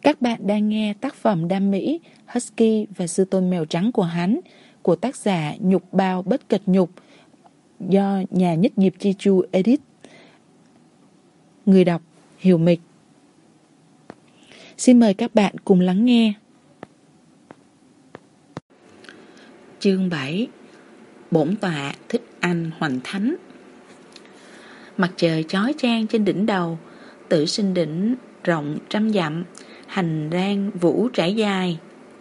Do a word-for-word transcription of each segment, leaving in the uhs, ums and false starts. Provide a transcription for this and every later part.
Các bạn đang nghe tác phẩm đam mỹ Husky và Sư Tôn Mèo Trắng của hắn của tác giả Nhục Bao Bất Kịch Nhục do nhà Nhất Diệp Chi Chu edit. Người đọc Hiểu Mịch. Xin mời các bạn cùng lắng nghe. Chương bảy. Bổn tọa Thích Anh Hoành Thánh. Mặt trời chói chang trên đỉnh đầu, Tử Sinh Đỉnh rộng trăm dặm, hành lang vũ trải dài.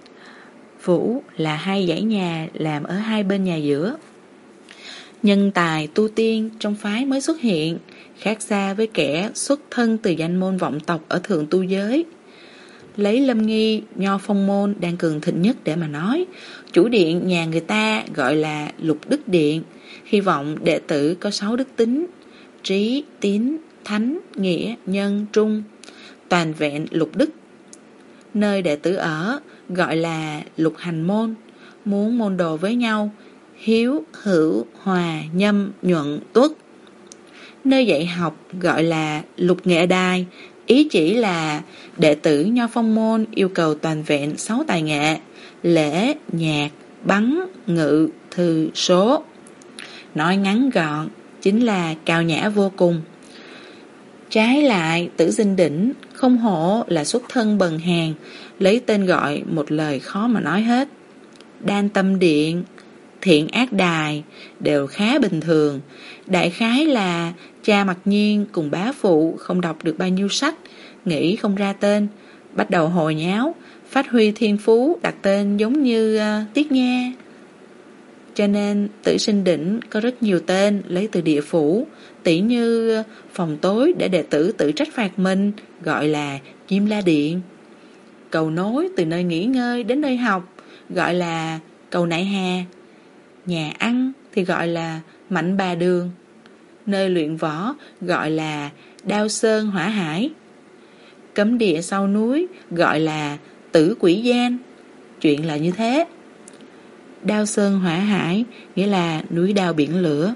Vũ là hai dãy nhà làm ở hai bên nhà giữa. Nhân tài tu tiên trong phái mới xuất hiện, khác xa với kẻ xuất thân từ danh môn vọng tộc ở thượng tu giới. Lấy Lâm Nghi, Nho Phong môn đang cường thịnh nhất để mà nói. Chủ điện nhà người ta gọi là Lục Đức Điện, hy vọng đệ tử có sáu đức tính: trí, tín, thánh, nghĩa, nhân, trung, toàn vẹn lục đức. Nơi đệ tử ở gọi là Lục Hành môn, muốn môn đồ với nhau: hiếu, hữu, hòa, nhâm, nhuận, tuất. Nơi dạy học gọi là Lục Nghệ đài, ý chỉ là đệ tử Nho Phong môn yêu cầu toàn vẹn sáu tài nghệ: lễ, nhạc, bắn, ngự, thư, số. Nói ngắn gọn chính là cao nhã vô cùng. Trái lại, Tử Sinh Đỉnh không hổ là xuất thân bần hàn, lấy tên gọi một lời khó mà nói hết. Đan Tâm Điện, Thiện Ác Đài đều khá bình thường. Đại khái là cha Mặc Nhiên cùng bá phụ không đọc được bao nhiêu sách, nghĩ không ra tên, bắt đầu hồi nháo, phát huy thiên phú đặt tên giống như uh, Tiết Nha. Cho nên Tử Sinh Đỉnh có rất nhiều tên lấy từ địa phủ, tỉ như phòng tối để đệ tử tự trách phạt mình gọi là Diêm La Điện, cầu nối từ nơi nghỉ ngơi đến nơi học gọi là cầu Nại Hà, nhà ăn thì gọi là Mạnh Bà Đường, nơi luyện võ gọi là Đao Sơn Hỏa Hải, cấm địa sau núi gọi là Tử Quỷ Gian. Chuyện là như thế. Đao Sơn Hỏa Hải nghĩa là núi đao biển lửa.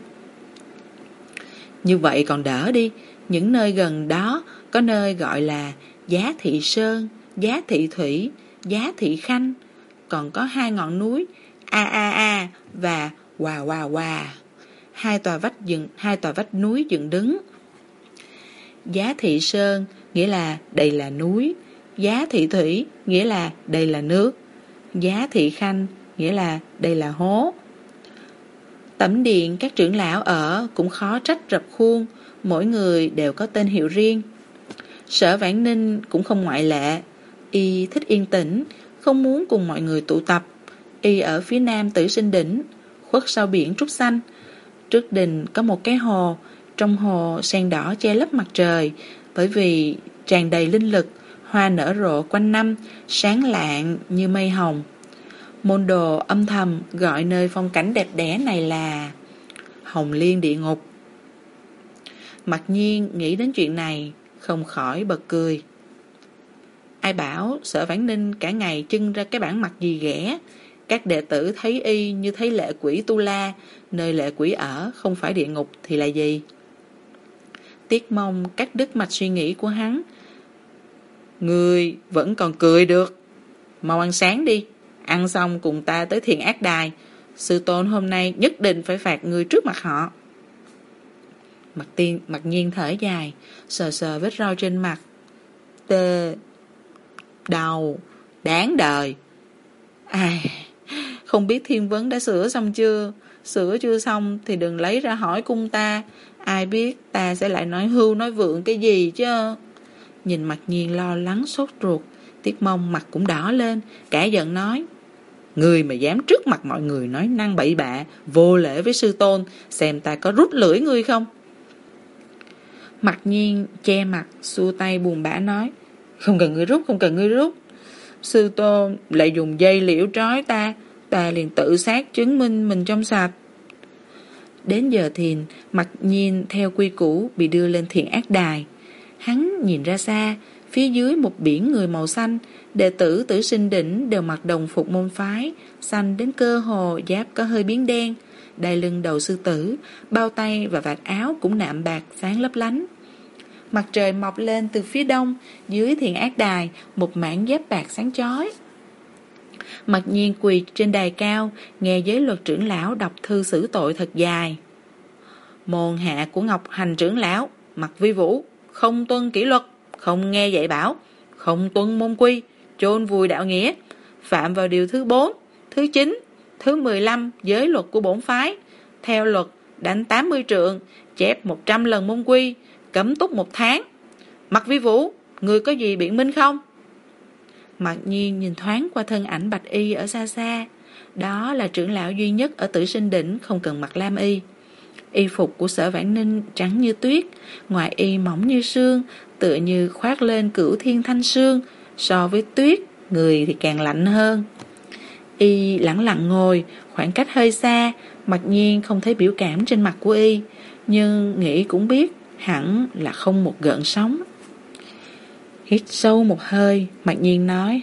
Như vậy còn đỡ đi. Những nơi gần đó có nơi gọi là Giá Thị Sơn, Giá Thị Thủy, Giá Thị Khanh. Còn có hai ngọn núi A A A và Hòa Hòa Hòa, hai tòa vách dựng, hai tòa vách núi dựng đứng. Giá Thị Sơn nghĩa là đây là núi, Giá Thị Thủy nghĩa là đây là nước, Giá Thị Khanh nghĩa là đây là hố. Tẩm điện các trưởng lão ở cũng khó trách rập khuôn, mỗi người đều có tên hiệu riêng. Sở Vãn Ninh cũng không ngoại lệ. Y thích yên tĩnh, không muốn cùng mọi người tụ tập. Y ở phía nam Tử Sinh Đỉnh, khuất sau biển Trúc Xanh. Trước đình có một cái hồ, trong hồ sen đỏ che lấp mặt trời, bởi vì tràn đầy linh lực, hoa nở rộ quanh năm, sáng lạng như mây hồng. Môn đồ âm thầm gọi nơi phong cảnh đẹp đẽ này là Hồng Liên Địa Ngục. Mặc nhiên nghĩ đến chuyện này, không khỏi bật cười. Ai bảo Sở Vãn Ninh cả ngày trưng ra cái bản mặt gì ghẻ. Các đệ tử thấy y như thấy lệ quỷ Tu La, nơi lệ quỷ ở không phải địa ngục thì là gì? Tiết Mông cắt đứt mạch suy nghĩ của hắn. Ngươi vẫn còn cười được. Mau ăn sáng đi. Ăn xong cùng ta tới Thiện Ác Đài. Sư tôn hôm nay nhất định phải phạt ngươi trước mặt họ. Mặc tiên Mặc nhiên thở dài, sờ sờ vết roi trên mặt. Tê đầu đáng đời. Ai, không biết Thiên Vấn đã sửa xong chưa? Sửa chưa xong thì đừng lấy ra hỏi cung ta. Ai biết ta sẽ lại nói hưu nói vượng cái gì chứ. Nhìn Mặc nhiên lo lắng sốt ruột, Tiết Mông mặt cũng đỏ lên, cả giận nói: Người mà dám trước mặt mọi người nói năng bậy bạ, vô lễ với sư tôn, xem ta có rút lưỡi ngươi không? Mặc nhiên che mặt, xua tay buồn bã nói: Không cần ngươi rút, không cần ngươi rút. Sư tôn lại dùng dây liễu trói ta, ta liền tự sát chứng minh mình trong sạch. Đến giờ thìn, Mặc nhiên theo quy củ bị đưa lên Thiện Ác Đài. Hắn nhìn ra xa, phía dưới một biển người màu xanh, đệ tử Tử Sinh Đỉnh đều mặc đồng phục môn phái, xanh đến cơ hồ giáp có hơi biến đen, đai lưng đầu sư tử, bao tay và vạt áo cũng nạm bạc sáng lấp lánh. Mặt trời mọc lên từ phía đông, dưới thiện ác đài, một mảng giáp bạc sáng chói. Mặc Nhiên quỳ trên đài cao, nghe giới luật trưởng lão đọc thư xử tội thật dài. Môn hạ của Ngọc Hành trưởng lão, Mặc Vi Vũ, không tuân kỷ luật, không nghe dạy bảo, không tuân môn quy, chôn vùi đạo nghĩa, phạm vào điều thứ bốn, thứ chín, thứ mười lăm giới luật của bổn phái. Theo luật, đánh tám mươi trượng, chép một trăm lần môn quy, cấm túc một tháng. Mặc Vi Vũ, ngươi có gì biện minh không? Mặc Nhiên nhìn thoáng qua thân ảnh bạch y ở xa xa. Đó là trưởng lão duy nhất ở Tử Sinh Đỉnh không cần mặc lam y. Y phục của Sở Vãn Ninh trắng như tuyết, ngoài y mỏng như sương, tựa như khoác lên cửu thiên thanh sương. So với tuyết, người thì càng lạnh hơn. Y lẳng lặng ngồi, khoảng cách hơi xa, Mặc Nhiên không thấy biểu cảm trên mặt của y, nhưng nghĩ cũng biết hẳn là không một gợn sóng. Hít sâu một hơi, Mặc Nhiên nói: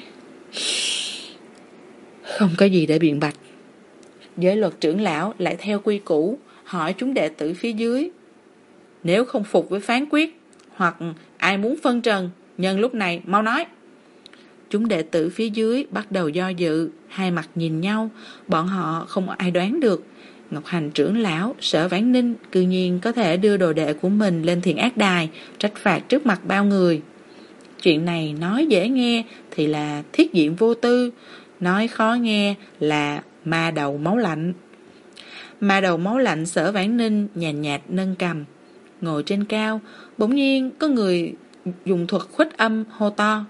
không có gì để biện bạch. Giới luật trưởng lão lại theo quy củ hỏi chúng đệ tử phía dưới: nếu không phục với phán quyết, hoặc ai muốn phân trần, nhân lúc này mau nói. Chúng đệ tử phía dưới bắt đầu do dự, hai mặt nhìn nhau, bọn họ không ai đoán được Ngọc Hành trưởng lão, Sở Vãn Ninh cư nhiên có thể đưa đồ đệ của mình lên thiện ác đài, trách phạt trước mặt bao người. Chuyện này nói dễ nghe thì là thiết diện vô tư, nói khó nghe là ma đầu máu lạnh. Ma đầu máu lạnh Sở Vãn Ninh nhàn nhạt nâng cằm, ngồi trên cao, bỗng nhiên có người dùng thuật khuếch âm hô to: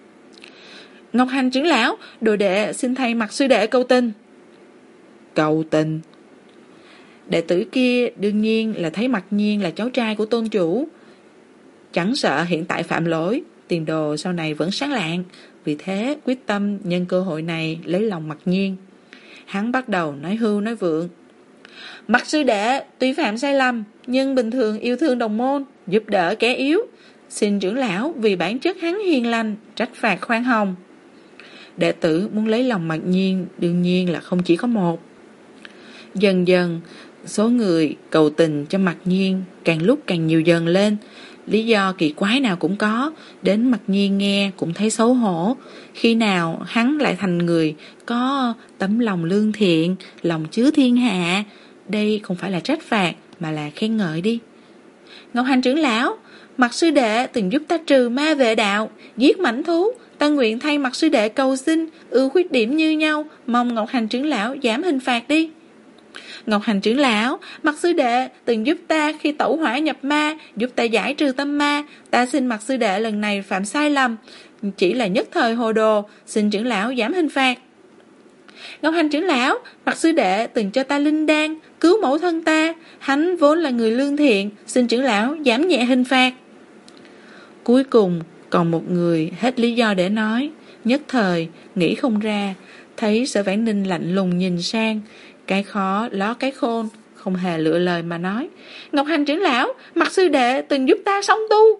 Ngọc Hành trưởng lão, đồ đệ xin thay mặt sư đệ cầu tình. Cầu tình? Đệ tử kia đương nhiên là thấy Mặc Nhiên là cháu trai của tôn chủ, chẳng sợ hiện tại phạm lỗi, tiền đồ sau này vẫn sáng lạng, vì thế quyết tâm nhân cơ hội này lấy lòng Mặc Nhiên. Hắn bắt đầu nói hưu nói vượng: Mặc sư đệ tuy phạm sai lầm, nhưng bình thường yêu thương đồng môn, giúp đỡ kẻ yếu, xin trưởng lão vì bản chất hắn hiền lành, trách phạt khoan hồng. Đệ tử muốn lấy lòng Mặc Nhiên đương nhiên là không chỉ có một. Dần dần, số người cầu tình cho Mặc Nhiên càng lúc càng nhiều dần lên. Lý do kỳ quái nào cũng có, đến Mặc Nhiên nghe cũng thấy xấu hổ. Khi nào hắn lại thành người có tấm lòng lương thiện, lòng chứa thiên hạ. Đây không phải là trách phạt, mà là khen ngợi đi. Ngọc Hành trưởng lão, Mặc sư đệ từng giúp ta trừ ma vệ đạo, giết mãnh thú. Ta nguyện thay Mặc sư đệ cầu xin, ưu khuyết điểm như nhau, mong Ngọc Hành trưởng lão giảm hình phạt đi. Ngọc Hành trưởng lão, Mặc sư đệ từng giúp ta khi tẩu hỏa nhập ma, giúp ta giải trừ tâm ma. Ta xin Mặc sư đệ lần này phạm sai lầm, chỉ là nhất thời hồ đồ, xin trưởng lão giảm hình phạt. Ngọc Hành trưởng lão, Mặc sư đệ từng cho ta linh đan, cứu mẫu thân ta, hắn vốn là người lương thiện, xin trưởng lão giảm nhẹ hình phạt. Cuối cùng còn một người hết lý do để nói, nhất thời nghĩ không ra, thấy Sở Vãn Ninh lạnh lùng nhìn sang, cái khó ló cái khôn, không hề lựa lời mà nói: Ngọc Hành trưởng lão, Mặc sư đệ từng giúp ta song tu.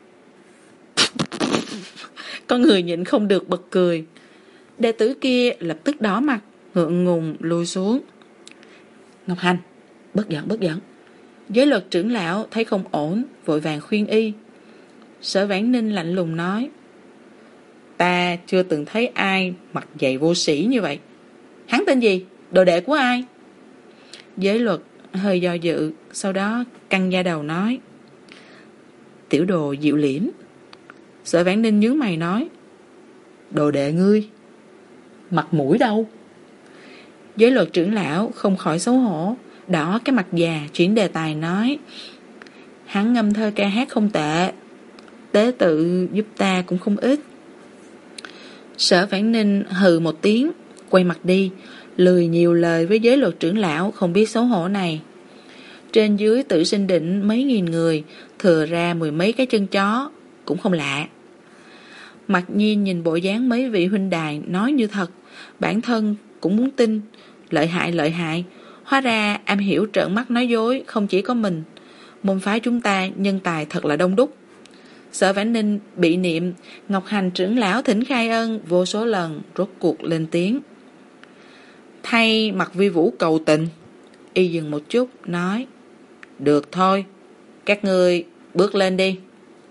Có người nhịn không được bật cười. Đệ tử kia lập tức đỏ mặt, ngượng ngùng lùi xuống. Ngọc Hành, bất giận bất giận. Giới luật trưởng lão thấy không ổn, vội vàng khuyên y. Sở Vãn Ninh lạnh lùng nói: ta chưa từng thấy ai mặc giày vô sĩ như vậy. Hắn tên gì? Đồ đệ của ai? Giới luật hơi do dự, sau đó căng da đầu nói: tiểu đồ Diệu Liễm. Sở Vãn Ninh nhướng mày nói: đồ đệ ngươi? Mặt mũi đâu? Giới luật trưởng lão không khỏi xấu hổ, đỏ cái mặt già, chuyển đề tài nói: hắn ngâm thơ ca hát không tệ, tế tự giúp ta cũng không ít. Sở Vãn Ninh hừ một tiếng, quay mặt đi, lười nhiều lời với giới luật trưởng lão không biết xấu hổ này. Trên dưới Tử Sinh Đỉnh mấy nghìn người, thừa ra mười mấy cái chân chó, cũng không lạ. Mặc Nhiên nhìn bộ dáng mấy vị huynh đài nói như thật, bản thân cũng muốn tin. Lợi hại lợi hại, hóa ra am hiểu trợn mắt nói dối không chỉ có mình. Môn phái chúng ta nhân tài thật là đông đúc. Sở Vãn Ninh bị niệm Ngọc Hành trưởng lão thỉnh khai ân vô số lần, rốt cuộc lên tiếng: thay Mặc Vi Vũ cầu tình. Y dừng một chút nói: được thôi, các ngươi bước lên đi.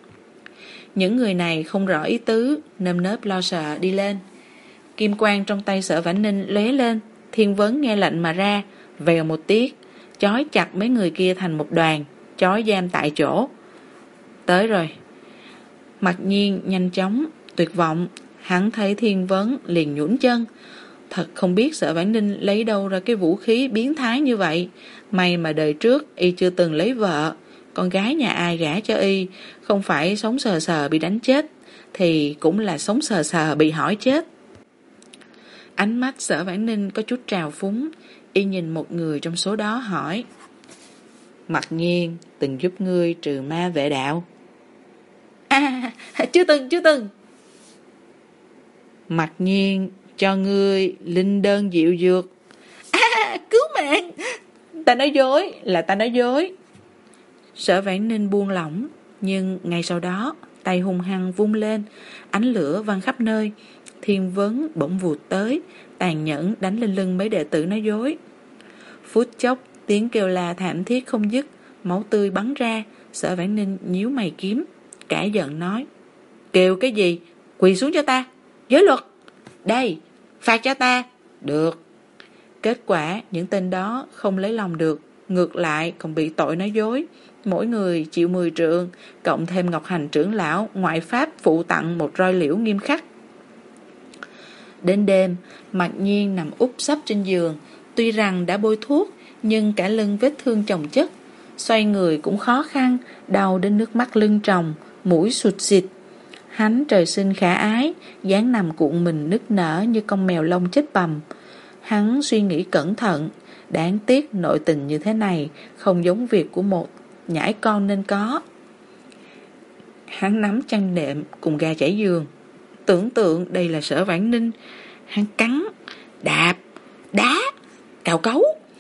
Những người này không rõ ý tứ, nơm nớp lo sợ đi lên. Kim quang trong tay Sở Vãn Ninh lóe lên, Thiên Vấn nghe lệnh mà ra, vèo một tiếng, chói chặt mấy người kia thành một đoàn, chói giam tại chỗ. Tới rồi. Mặc nhiên nhanh chóng, tuyệt vọng, hắn thấy Thiên Vấn liền nhũn chân. Thật không biết Sở Vãn Ninh lấy đâu ra cái vũ khí biến thái như vậy. May mà đời trước y chưa từng lấy vợ, con gái nhà ai gả cho y, không phải sống sờ sờ bị đánh chết, thì cũng là sống sờ sờ bị hỏi chết. Ánh mắt Sở Vãn Ninh có chút trào phúng, y nhìn một người trong số đó hỏi: Mặc nhiên từng giúp ngươi trừ ma vệ đạo? À, chưa từng, chưa từng. Mặc nhiên cho ngươi linh đơn diệu dược? À, cứu mạng. Ta nói dối, là ta nói dối. Sở Vãn Ninh buông lỏng, nhưng ngay sau đó tay hung hăng vung lên, ánh lửa văng khắp nơi. Thiên Vấn bỗng vụt tới, tàn nhẫn đánh lên lưng mấy đệ tử nói dối. Phút chốc tiếng kêu la thảm thiết không dứt, máu tươi bắn ra. Sở Vãn Ninh nhíu mày kiếm, cả giận nói: Kêu cái gì? Quỳ xuống cho ta. Giới luật. Đây, phạt cho ta. Được. Kết quả những tên đó không lấy lòng được, ngược lại còn bị tội nói dối. Mỗi người chịu mười trượng, cộng thêm Ngọc Hành trưởng lão ngoại pháp phụ tặng một roi liễu nghiêm khắc. Đến đêm, Mặc Nhiên nằm úp sấp trên giường, tuy rằng đã bôi thuốc, nhưng cả lưng vết thương chồng chất, xoay người cũng khó khăn, đau đến nước mắt lưng tròng, mũi sụt xịt. Hắn trời sinh khả ái, dáng nằm cuộn mình nức nở như con mèo lông chết bầm. Hắn suy nghĩ cẩn thận, đáng tiếc nội tình như thế này không giống việc của một nhãi con nên có. Hắn nắm chăn đệm cùng ga chảy giường, tưởng tượng đây là Sở Vãn Ninh. Hắn cắn, đạp, đá, cào cấu.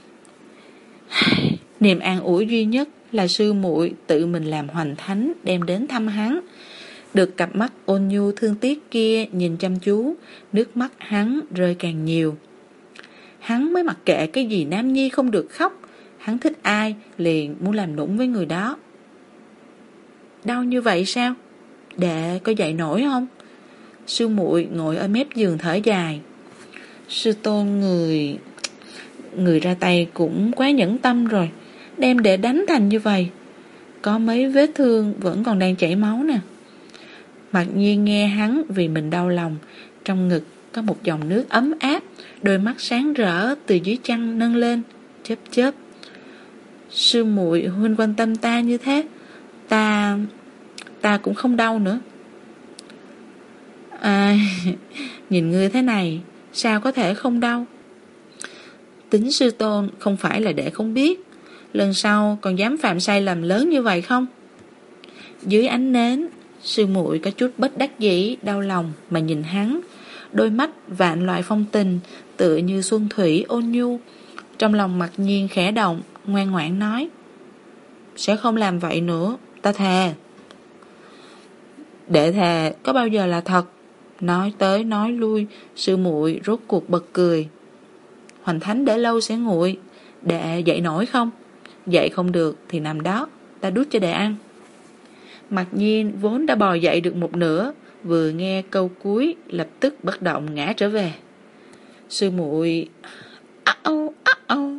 Niềm an ủi duy nhất là sư muội tự mình làm hoành thánh đem đến thăm hắn. Được cặp mắt ôn nhu thương tiếc kia nhìn chăm chú, nước mắt hắn rơi càng nhiều. Hắn mới mặc kệ cái gì nam nhi không được khóc, hắn thích ai liền muốn làm nũng với người đó. Đau như vậy sao? Đệ có dậy nổi không? Sư muội ngồi ở mép giường thở dài. Sư tôn người Người ra tay cũng quá nhẫn tâm rồi, đem đệ đánh thành như vậy. Có mấy vết thương vẫn còn đang chảy máu nè. Mặc nhiên nghe hắn vì mình đau lòng, trong ngực có một dòng nước ấm áp, đôi mắt sáng rỡ từ dưới chăn nâng lên, chớp chớp. Sư muội huynh quan tâm ta như thế, ta ta cũng không đau nữa. À, nhìn ngươi thế này, sao có thể không đau? Tính sư tôn không phải là để không biết, lần sau còn dám phạm sai lầm lớn như vậy không? Dưới ánh nến, sư muội có chút bất đắc dĩ, đau lòng mà nhìn hắn, đôi mắt vạn loại phong tình, tựa như xuân thủy ôn nhu. Trong lòng Mặc Nhiên khẽ động, ngoan ngoãn nói: Sẽ không làm vậy nữa, ta thề. Đệ thề có bao giờ là thật? Nói tới nói lui, sư muội rốt cuộc bật cười. Hoành thánh để lâu sẽ nguội, đệ dậy nổi không? Dậy không được thì nằm đó, ta đút cho đệ ăn. Mặc Nhiên vốn đã bò dậy được một nửa, vừa nghe câu cuối lập tức bất động ngã trở về. Sư muội ау, ау.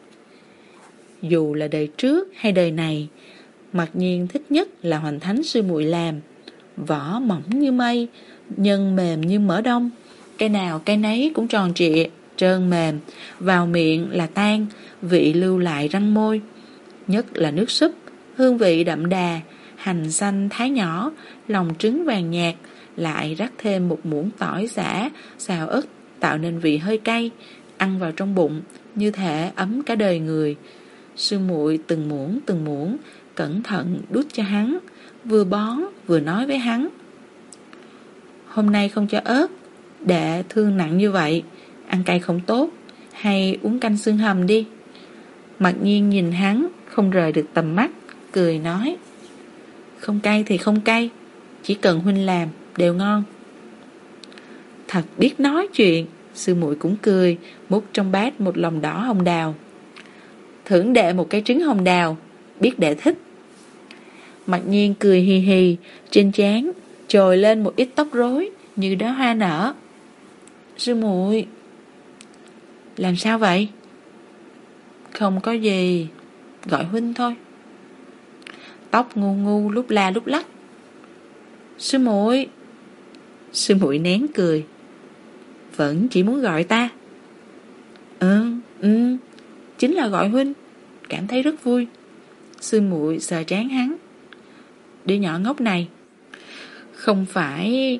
Dù là đời trước hay đời này, Mặc Nhiên thích nhất là Hoành thánh sư muội làm. Vỏ mỏng như mây, nhân mềm như mỡ đông, cái nào cái nấy cũng tròn trịa, trơn mềm, vào miệng là tan, vị lưu lại răng môi. Nhất là nước súp, hương vị đậm đà, hành xanh thái nhỏ, lòng trứng vàng nhạt, lại rắc thêm một muỗng tỏi giã, xào ớt tạo nên vị hơi cay, ăn vào trong bụng như thể ấm cả đời người. Sư muội từng muỗng từng muỗng cẩn thận đút cho hắn, vừa bón vừa nói với hắn: Hôm nay không cho ớt, đệ thương nặng như vậy, ăn cay không tốt, hay uống canh xương hầm đi. Mặc Nhiên nhìn hắn không rời được tầm mắt, cười nói: Không cay thì không cay, chỉ cần huynh làm đều ngon. Thật biết nói chuyện. Sư muội cũng cười, múc trong bát một lòng đỏ hồng đào. Thưởng đệ một cái trứng hồng đào, biết đệ thích. Mặc nhiên cười hì hì, trên trán trồi lên một ít tóc rối như đóa hoa nở. Sư muội, làm sao vậy? Không có gì, gọi huynh thôi. Tóc ngu ngu lúc la lúc lắc. Sư muội. Sư muội nén cười. Vẫn chỉ muốn gọi ta. Ừ, ừ, chính là gọi huynh. Cảm thấy rất vui. Sư muội sờ trán hắn. Đứa nhỏ ngốc này, không phải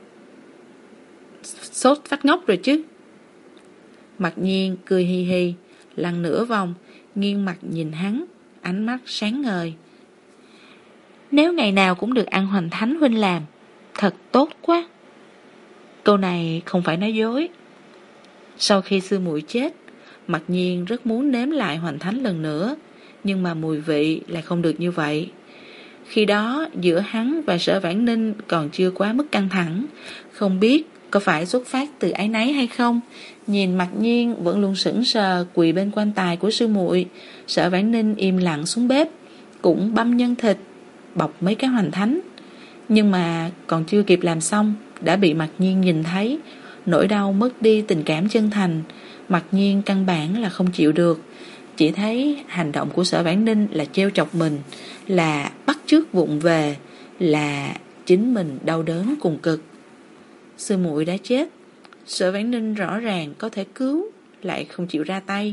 sốt phát ngốc rồi chứ? Mặc nhiên cười hì hì, lăn nửa vòng, nghiêng mặt nhìn hắn, ánh mắt sáng ngời. Nếu ngày nào cũng được ăn hoành thánh huynh làm, thật tốt quá. Câu này không phải nói dối. Sau khi sư muội chết, Mặc nhiên rất muốn nếm lại hoành thánh lần nữa, nhưng mà mùi vị lại không được như vậy. Khi đó giữa hắn và Sở Vãn Ninh còn chưa quá mức căng thẳng, không biết có phải xuất phát từ áy náy hay không. Nhìn Mặc nhiên vẫn luôn sững sờ quỳ bên quan tài của sư muội, Sở Vãn Ninh im lặng xuống bếp, cũng băm nhân thịt, bọc mấy cái hoành thánh. Nhưng mà còn chưa kịp làm xong đã bị Mặc nhiên nhìn thấy. Nỗi đau mất đi tình cảm chân thành, Mặc nhiên căn bản là không chịu được. Chỉ thấy hành động của Sở Vãn Ninh là trêu chọc mình, là bắt chước vụng về, là chính mình đau đớn cùng cực. Sư muội đã chết, Sở Vãn Ninh rõ ràng có thể cứu, lại không chịu ra tay.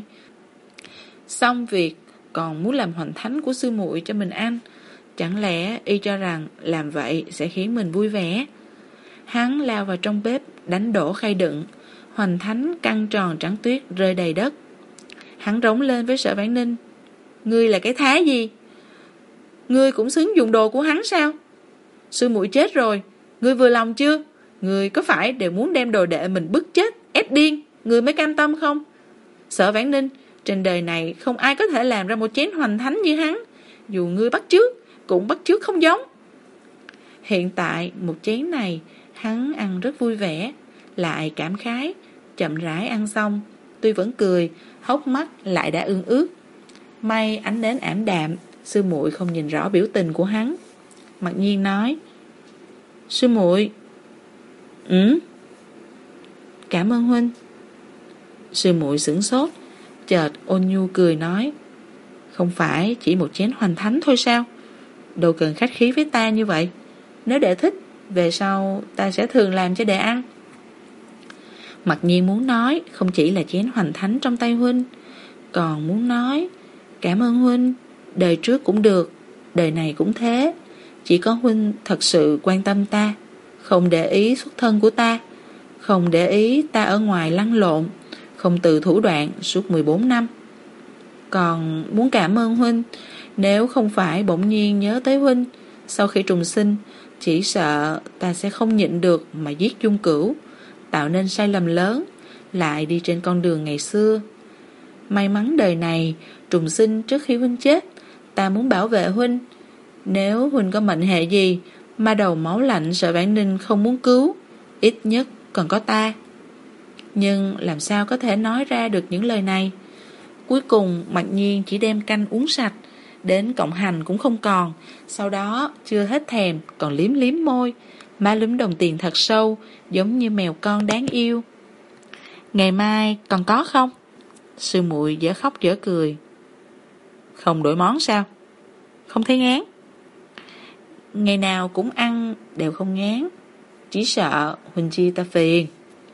Xong việc còn muốn làm hoành thánh của sư muội cho mình ăn. Chẳng lẽ y cho rằng làm vậy sẽ khiến mình vui vẻ? Hắn lao vào trong bếp, đánh đổ khay đựng, hoành thánh căng tròn trắng tuyết rơi đầy đất. Hắn rống lên với Sở Vãn Ninh. Ngươi là cái thá gì? Ngươi cũng xứng dùng đồ của hắn sao? Sư muội chết rồi, ngươi vừa lòng chưa? Ngươi có phải đều muốn đem đồ đệ mình bức chết, ép điên, ngươi mới cam tâm không? Sở Vãn Ninh, trên đời này không ai có thể làm ra một chén hoành thánh như hắn. Dù ngươi bắt chước, cũng bắt chước không giống. Hiện tại một chén này hắn ăn rất vui vẻ, lại cảm khái, chậm rãi ăn xong, tuy vẫn cười, hốc mắt lại đã ương ướt. May ánh nến ảm đạm, sư muội không nhìn rõ biểu tình của hắn. Mặc nhiên nói, sư muội. Ừ, cảm ơn huynh. Sư muội sửng sốt, chợt ôn nhu cười nói, không phải chỉ một chén hoành thánh thôi sao? Đâu cần khách khí với ta như vậy. Nếu đệ thích, về sau ta sẽ thường làm cho đệ ăn. Mặc nhiên muốn nói không chỉ là chén hoành thánh trong tay huynh, còn muốn nói cảm ơn huynh, đời trước cũng được, đời này cũng thế. Chỉ có huynh thật sự quan tâm ta, không để ý xuất thân của ta, không để ý ta ở ngoài lăn lộn, không từ thủ đoạn suốt mười bốn năm. Còn muốn cảm ơn huynh, nếu không phải bỗng nhiên nhớ tới huynh, sau khi trùng sinh, chỉ sợ ta sẽ không nhịn được mà giết Dung Cửu, tạo nên sai lầm lớn, lại đi trên con đường ngày xưa. May mắn đời này trùng sinh trước khi huynh chết, ta muốn bảo vệ huynh. Nếu huynh có mệnh hệ gì, ma đầu máu lạnh Sở Vãn Ninh không muốn cứu, ít nhất còn có ta. Nhưng làm sao có thể nói ra được những lời này? Cuối cùng Mặc nhiên chỉ đem canh uống sạch, đến cọng hành cũng không còn. Sau đó chưa hết thèm còn liếm liếm môi, má lúm đồng tiền thật sâu, giống như mèo con đáng yêu. Ngày mai còn có không? Sư muội dở khóc dở cười. Không đổi món sao? Không thấy ngán? Ngày nào cũng ăn đều không ngán, chỉ sợ huynh chi ta phiền.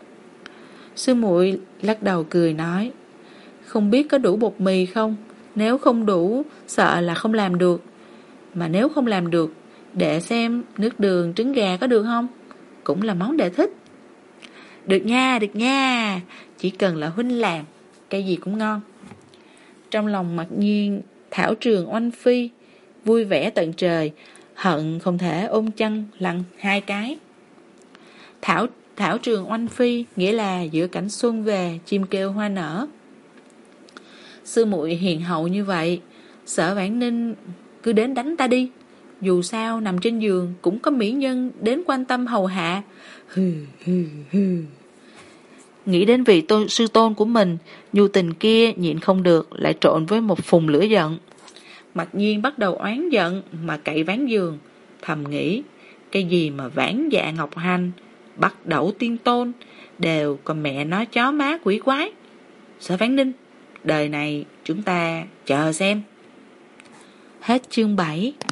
Sư muội lắc đầu cười nói, không biết có đủ bột mì không? Nếu không đủ, sợ là không làm được. Mà nếu không làm được, để xem nước đường trứng gà có được không? Cũng là món đệ thích. Được nha, được nha, chỉ cần là huynh làm, cái gì cũng ngon. Trong lòng Mặc nhiên thảo trường oanh phi, vui vẻ tận trời, hận không thể ôm chân lăn hai cái. Thảo thảo trường oanh phi nghĩa là giữa cảnh xuân về, chim kêu hoa nở. Sư muội hiền hậu như vậy, Sở Vãn Ninh cứ đến đánh ta đi, dù sao nằm trên giường cũng có mỹ nhân đến quan tâm hầu hạ. Hừ hừ hừ. Nghĩ đến vị tôn, sư tôn của mình, nhu tình kia nhịn không được, lại trộn với một phùng lửa giận. Mặc Nhiên bắt đầu oán giận mà cậy ván giường, thầm nghĩ, cái gì mà vãn dạ ngọc hành, bắt đẩu tiên tôn, đều còn mẹ nó chó má quỷ quái. Sở Vãn Ninh, đời này chúng ta chờ xem. Hết chương bảy.